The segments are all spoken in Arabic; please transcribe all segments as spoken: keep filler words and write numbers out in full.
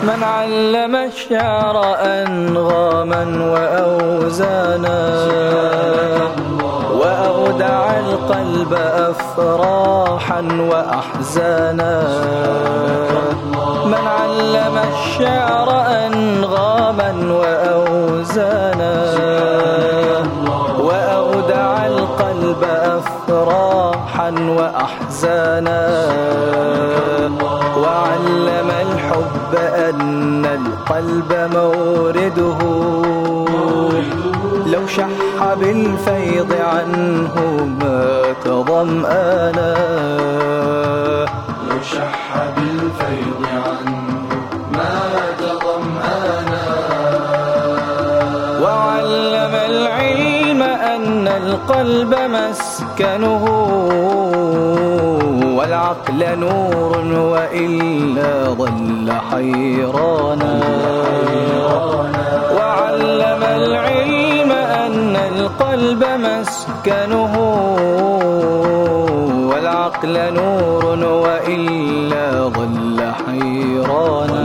من علم الشعر أنغاما وأوزانا وأودع القلب أفراحا وأحزانا. من علم الشعر أنغاما وأوزانا وأودع القلب أفراحا وأحزانا. وعلم الحب أن القلب مورده لو شح بالفيض عنه مات ظمآنا. لو شح بالفيض عنه مات ظمآنا. وعلم العلم أن القلب مسكنه والعقل نور وإلا ضل حيرانا. وعلم العلم أن القلب مسكنه والعقل نور وإلا ضل حيرانا.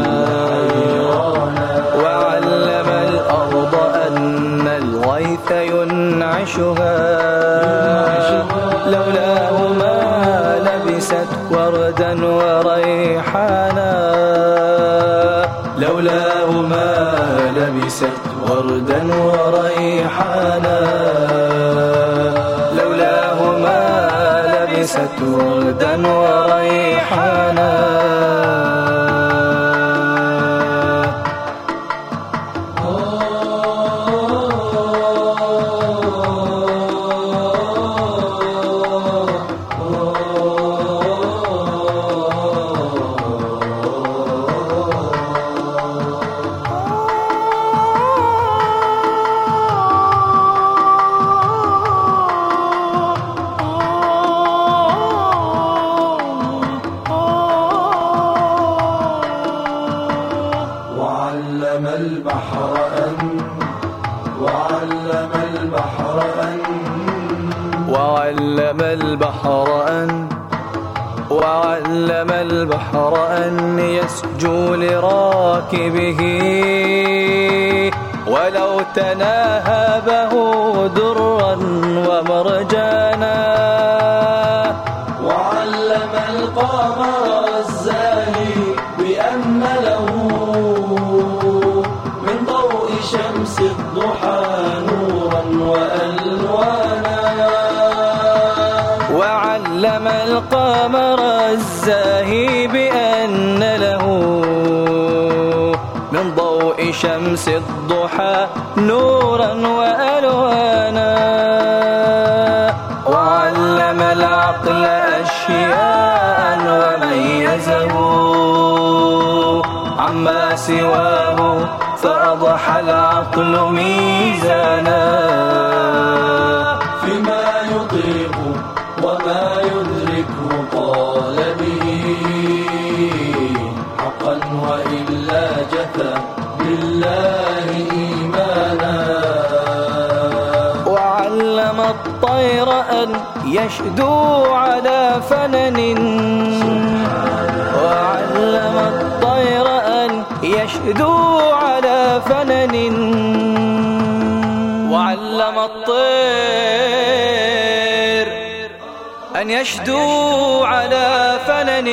وعلم الأرض أن الغيث ينعشها لولاه ما لبست وردا وريحانا. لولاه ما لبست وردا وريحانا. لولاه ما لبست وردا وريحانا. وعلم البحر أن وعلم البحر أن وعلم البحر أن وعلم البحر أن يسجو لراكبه ولو تناهبه درا ومرجانا. وعلم القمر الزاهي بأن له من ضوء شمس الضحى نورا وألوانا. وعلم القمر الزاهي بأن له من ضوء شمس الضحى نورا وألوانا. وعلم العقل أشياء وميزه عما سواه فأضحى العقل ميزانا. فيما يطيق وما يدركه قال به حقا وإلا جثى بالله إيمانا. وعلم الطير أن يشدو على فنن وعلم الطير أن يشدو على فنن. وعلم الطير أن يشدو على فنن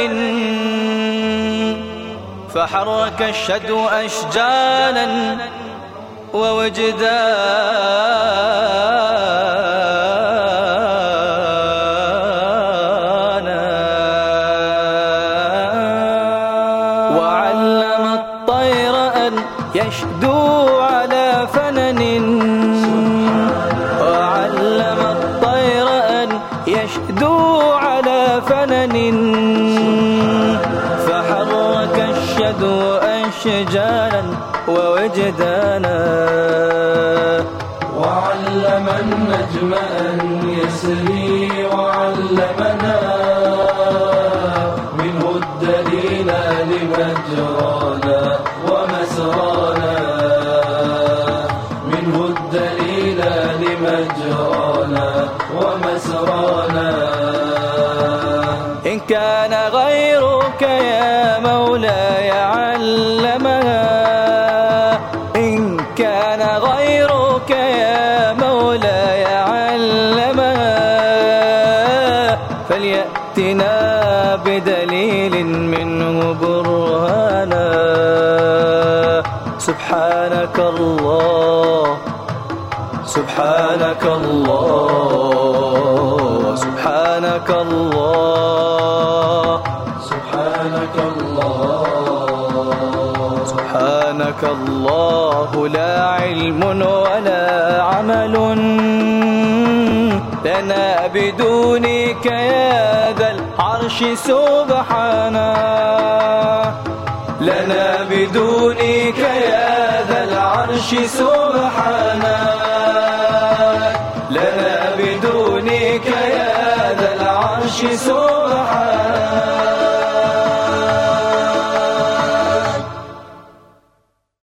فحرك الشدو أشجانا ووجدانا. وعلم الطير أن يشدو على فنن وعلم الطير أن يشدو على فنن فحرك الشدو أشجانا ووجدانا. وعلم النجم أن يسري وعلمنا منه الدليل لمجرانا ومسرانا. منه الدليل لمجرانا ومسرانا. إن كان غيرك يا مولاي علمنا كان غيرك يا مولاي علما فليأتنا بدليل منه برهانا. سبحانك الله سبحانك الله سبحانك الله سبحانك الله سبحانك الله لا علم ولا عمل لنا بدونك يا ذا العرش سبحانا لنا بدونك يا ذا العرش سبحانا